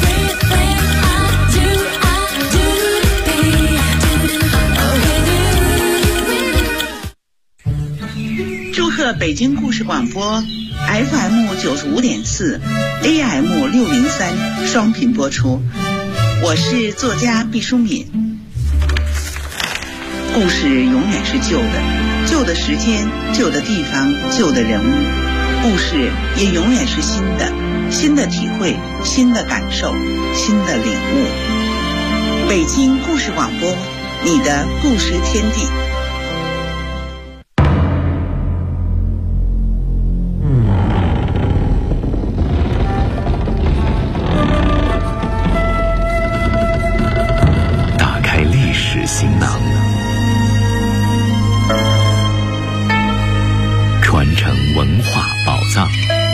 祝贺北京故事广播 FM 95.4 AM 603双频播出。我是作家毕淑敏。故事永远是旧的，旧的时间，旧的地方，旧的人物。故事也永远是新的，新的体会，新的感受，新的领悟。北京故事广播，你的故事天地。 打开历史行囊，传承文化宝藏。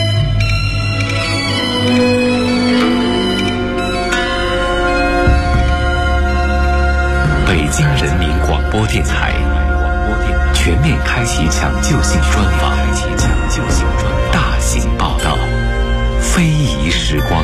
北京人民广播电台全面开启抢救性专访，大型报道，非遗时光。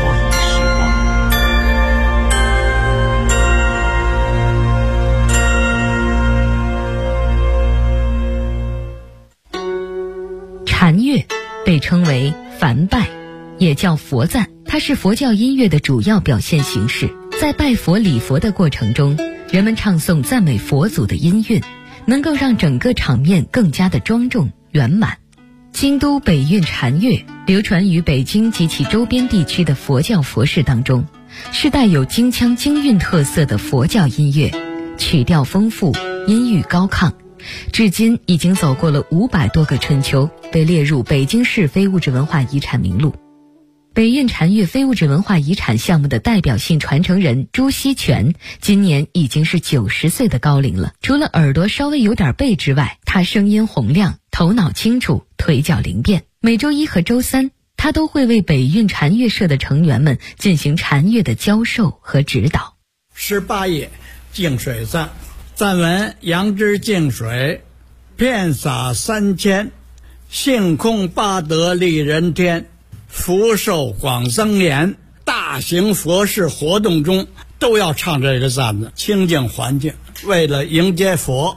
禅乐被称为梵拜，也叫佛赞，它是佛教音乐的主要表现形式。在拜佛礼佛的过程中，人们唱诵赞美佛祖的音韵，能够让整个场面更加的庄重圆满。京都北韵禅乐流传于北京及其周边地区的佛教佛事当中，是带有京腔京韵特色的佛教音乐，曲调丰富，音域高亢，至今已经走过了500多个春秋，被列入北京市非物质文化遗产名录。北韵禅乐非物质文化遗产项目的代表性传承人朱锡全今年已经是90岁的高龄了。除了耳朵稍微有点背之外，他声音洪亮，头脑清楚，腿脚灵便。每周1和周3，他都会为北韵禅乐社的成员们进行禅乐的教授和指导。 18页净水赞，赞文：杨枝净水，遍洒3000，性空八德利人天，福寿广增延。大型佛事活动中都要唱这个赞子，清净环境，为了迎接佛。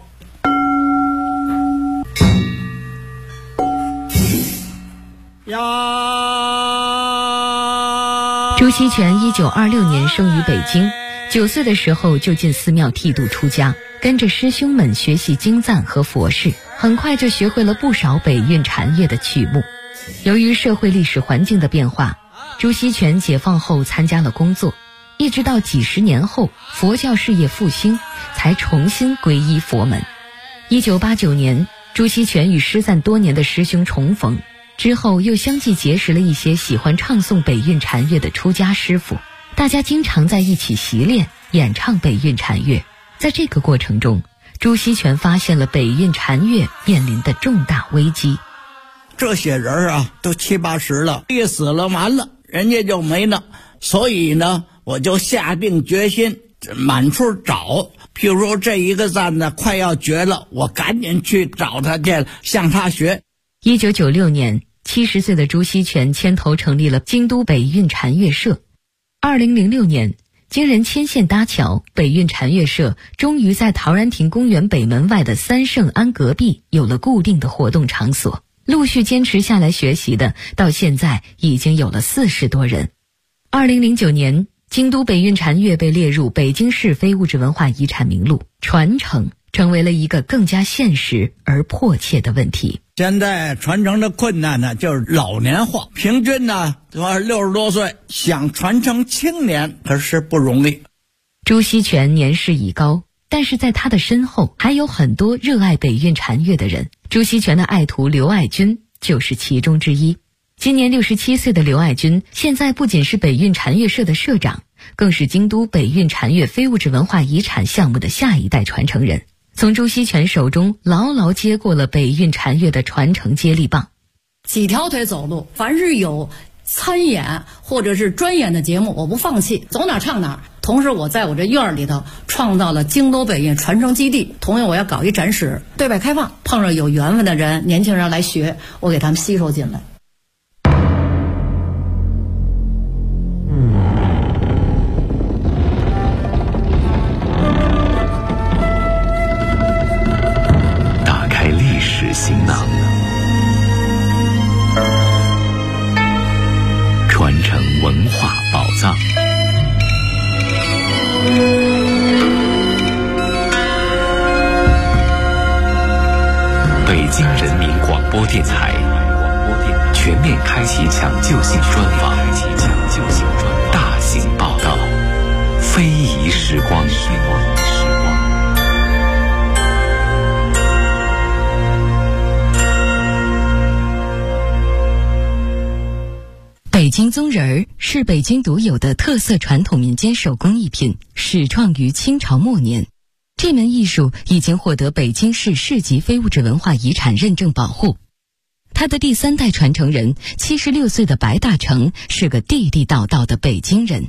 朱锡全1926年生于北京，9岁的时候就进寺庙剃度出家，跟着师兄们学习经赞和佛事，很快就学会了不少北韵禅乐的曲目。由于社会历史环境的变化，朱锡全解放后参加了工作，一直到几十年后佛教事业复兴，才重新皈依佛门。1989年，朱锡全与失散多年的师兄重逢，之后又相继结识了一些喜欢唱诵北韵禅乐的出家师傅，大家经常在一起习练演唱北韵禅乐。在这个过程中，朱锡全发现了北韵禅乐面临的重大危机。 这些人啊，都70、80了，一死了完了，人家就没了。所以呢，我就下定决心满处找。譬如说这一个赞呢快要绝了，我赶紧去找他去，向他学。 1996年，70岁的朱锡全牵头成立了京都北韵禅乐社。2006年，经人牵线搭桥，北韵禅乐社终于在陶然亭公园北门外的三圣庵隔壁有了固定的活动场所。陆续坚持下来学习的，到现在已经有了40多人。2009年，京都北韵禅乐被列入北京市非物质文化遗产名录，传承成为了一个更加现实而迫切的问题。 现在传承的困难呢，就是老年化，平均呢60多岁，想传承青年可是不容易。 朱锡全年事已高，但是在他的身后还有很多热爱北韵禅乐的人。朱锡全的爱徒刘爱军就是其中之一。今年67岁的刘爱军，现在不仅是北韵禅乐社的社长， 更是京都北运禅乐非物质文化遗产项目的下一代传承人，从朱锡全手中牢牢接过了北运禅乐的传承接力棒。 几条腿走路，凡是有参演或者是专演的节目，我不放弃，走哪唱哪。同时我在我这院里头创造了京都北运传承基地，同样我要搞一展示，对外开放，碰上有缘分的人，年轻人来学，我给他们吸收进来。 打开历史行囊，传承文化宝藏。北京人民广播电台全面开启抢救性专访，大型报道，非遗时光。 北京宗人儿是北京独有的特色传统民间手工艺品，始创于清朝末年。这门艺术已经获得北京市市级非物质文化遗产认证保护。他的第3代传承人76岁的白大成是个地地道道的北京人。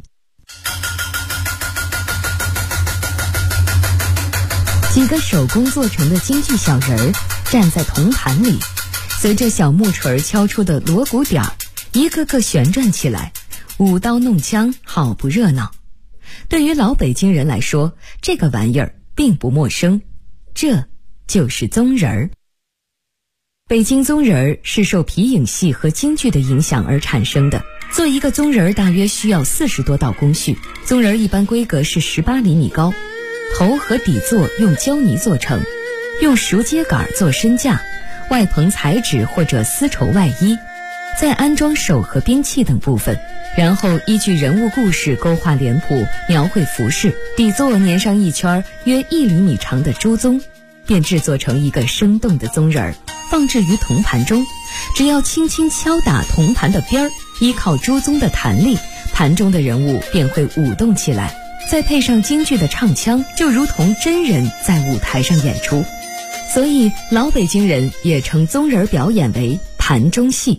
几个手工做成的京剧小人儿站在铜盘里，随着小木锤敲出的锣鼓点儿，一个个旋转起来，舞刀弄枪，好不热闹。对于老北京人来说，这个玩意儿并不陌生，这就是宗人儿。北京宗人儿是受皮影戏和京剧的影响而产生的。做一个宗人儿大约需要40多道工序，宗人儿一般规格是18厘米高，头和底座用胶泥做成，用熟秸秆做身架，外棚彩纸或者丝绸外衣，再安装手和兵器等部分，然后依据人物故事勾画脸谱，描绘服饰，底座粘上一圈约1厘米长的朱宗，便制作成一个生动的宗人儿，放置于铜盘中。只要轻轻敲打铜盘的边儿，依靠朱宗的弹力，盘中的人物便会舞动起来，再配上京剧的唱腔，就如同真人在舞台上演出。所以老北京人也称宗人表演为盘中戏。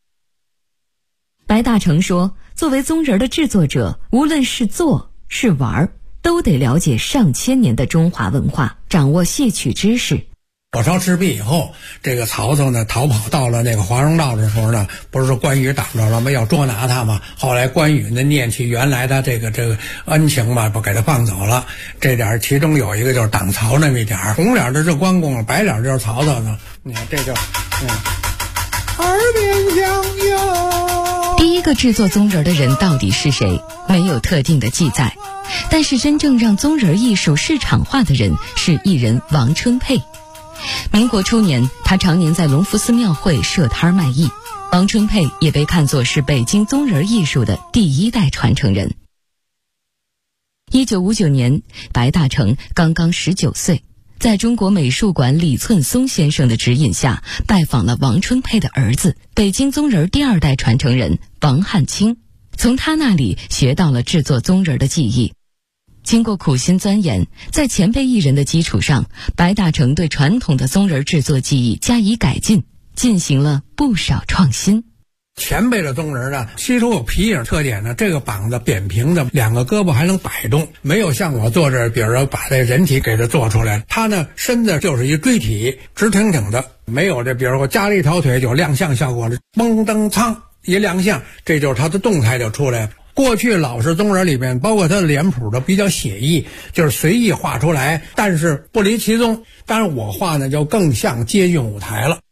白大成说，作为宗人的制作者，无论是做是玩，都得了解上千年的中华文化，掌握戏曲知识。 火烧赤壁以后，这个曹操呢逃跑到了那个华容道的时候呢，不是说关羽挡着了吗？要捉拿他嘛。后来关羽呢念起原来的这个恩情嘛，不给他放走了。这点其中有一个就是挡曹那么一点，红脸的是关公，白脸就是曹操呢。你看这就耳边响哟。 第一个制作宗人的人到底是谁，没有特定的记载。但是真正让宗人艺术市场化的人是艺人王春佩。民国初年，他常年在隆福寺庙会设摊卖艺。王春佩也被看作是北京宗人艺术的第1代传承人。1959年，白大成刚刚19岁，在中国美术馆李寸松先生的指引下，拜访了王春佩的儿子，北京宗人第2代传承人王汉卿，从他那里学到了制作宗人的技艺。经过苦心钻研，在前辈艺人的基础上，白大成对传统的宗人制作技艺加以改进，进行了不少创新。 前辈的宗人呢，吸收有皮影特点呢，这个膀子扁平的，2个胳膊还能摆动，没有像我做这，比如说把这人体给它做出来，他呢身子就是一锥体，直挺挺的，没有这，比如说加了一条腿有亮相效果的，嘣噔苍一亮相，这就是他的动态就出来了。过去老式宗人里面，包括他的脸谱都比较写意，就是随意画出来，但是不离其宗。当然我画呢就更像接近舞台了。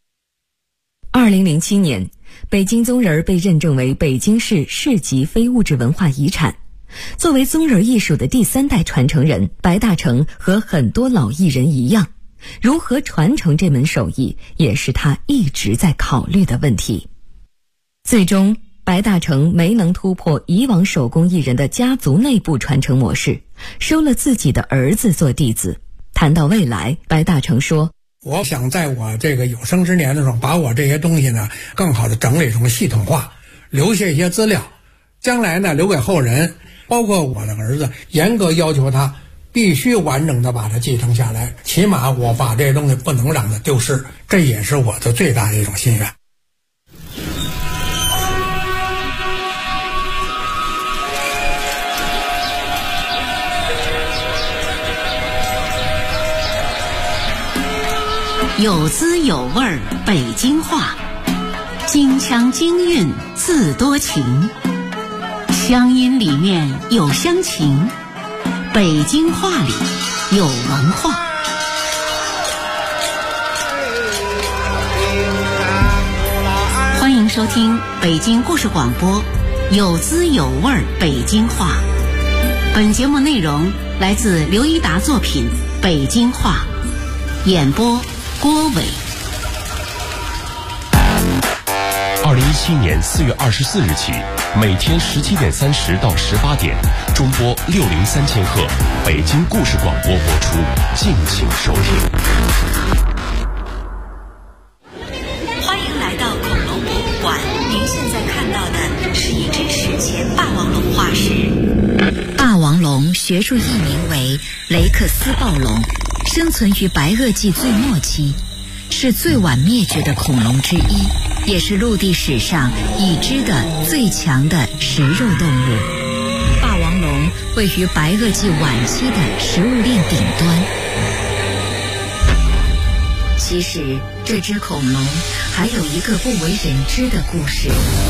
2007年，北京宗人被认证为北京市市级非物质文化遗产。作为宗人艺术的第3代传承人，白大成和很多老艺人一样，如何传承这门手艺，也是他一直在考虑的问题。最终白大成没能突破以往手工艺人的家族内部传承模式，收了自己的儿子做弟子。谈到未来，白大成说， 我想在我这个有生之年的时候，把我这些东西呢更好的整理成系统化，留下一些资料，将来呢留给后人， 包括我的儿子，严格要求他必须完整的把它继承下来，起码我把这东西不能让它丢失，这也是我的最大的一种心愿。 有滋有味儿北京话，京腔京韵自多情，乡音里面有乡情，北京话里有文化。欢迎收听北京故事广播有滋有味儿北京话。本节目内容来自刘一达作品《北京话》，演播郭伟。 2017年4月24日起，每天17点30到18点，中波603千赫，北京故事广播播出，敬请收听。 欢迎来到恐龙博物馆，您现在看到的是一只史前霸王龙化石。霸王龙学术译名为雷克斯暴龙，生存于白垩纪最末期，是最晚灭绝的恐龙之一，也是陆地史上已知的最强的食肉动物。霸王龙位于白垩纪晚期的食物链顶端。其实这只恐龙还有一个不为人知的故事。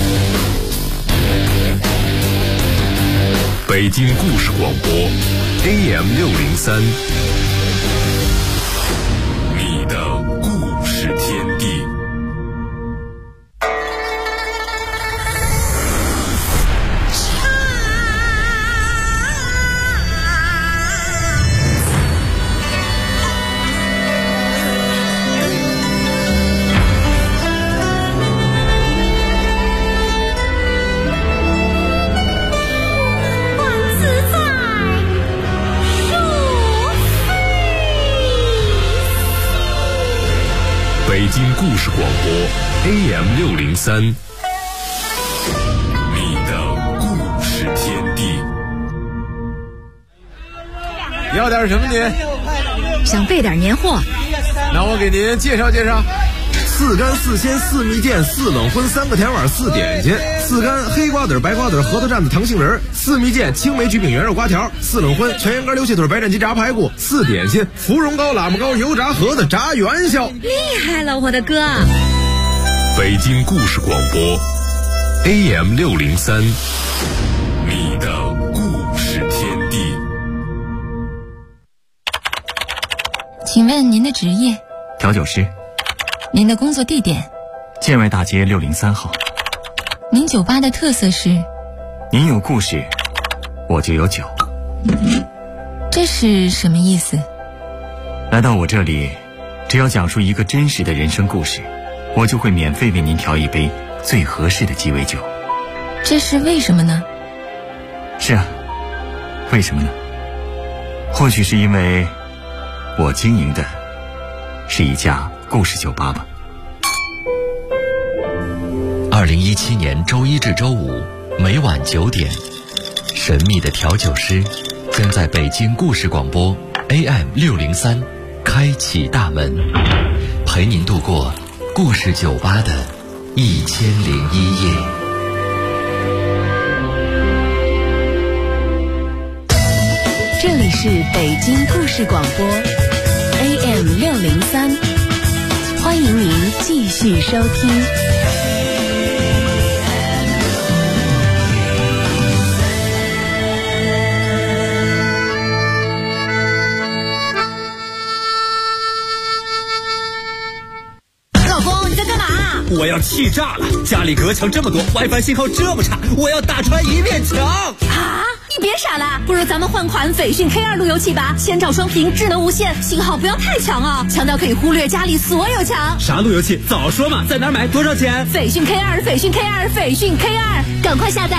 北京故事广播 AM603，你的故事天地。北京故事广播 AM603，你的故事天地。 要点什么您？ 想备点年货。 那我给您介绍介绍。4干4鲜4蜜饯4冷荤3个甜碗4点心，4干黑瓜子白瓜子核桃蘸子糖杏仁，4蜜饯青梅曲饼圆肉瓜条，4冷荤全羊肝溜蟹腿白斩鸡炸排骨，4点心芙蓉糕喇嘛糕油炸盒子炸元宵。 厉害了我的哥！ 北京故事广播 AM603，你的故事天地。 请问您的职业？ 调酒师。 您的工作地点？ 建外大街603号。 您酒吧的特色是？ 您有故事，我就有酒。 这是什么意思？ 来到我这里，只要讲述一个真实的人生故事，我就会免费为您调一杯最合适的鸡尾酒。 这是为什么呢？ 是啊，为什么呢？或许是因为我经营的是一家故事酒吧吧。 2017年周一至周五每晚9点，神秘的调酒师将在北京故事广播 AM603开启大门，陪您度过故事酒吧的1001夜。 这里是北京故事广播 AM603，欢迎您继续收听。 老公，你在干嘛？我要气炸了！家里隔墙这么多 ，WiFi 信号这么差，我要打穿一面墙！ 啊！你别傻了，不如咱们换款斐讯 K2 路由器吧，千兆双屏，智能无线，信号不要太强啊，强到可以忽略家里所有墙。 啥路由器？早说嘛，在哪儿买？多少钱？ 斐讯 K2，斐讯 K2，斐讯 K2，赶快下载。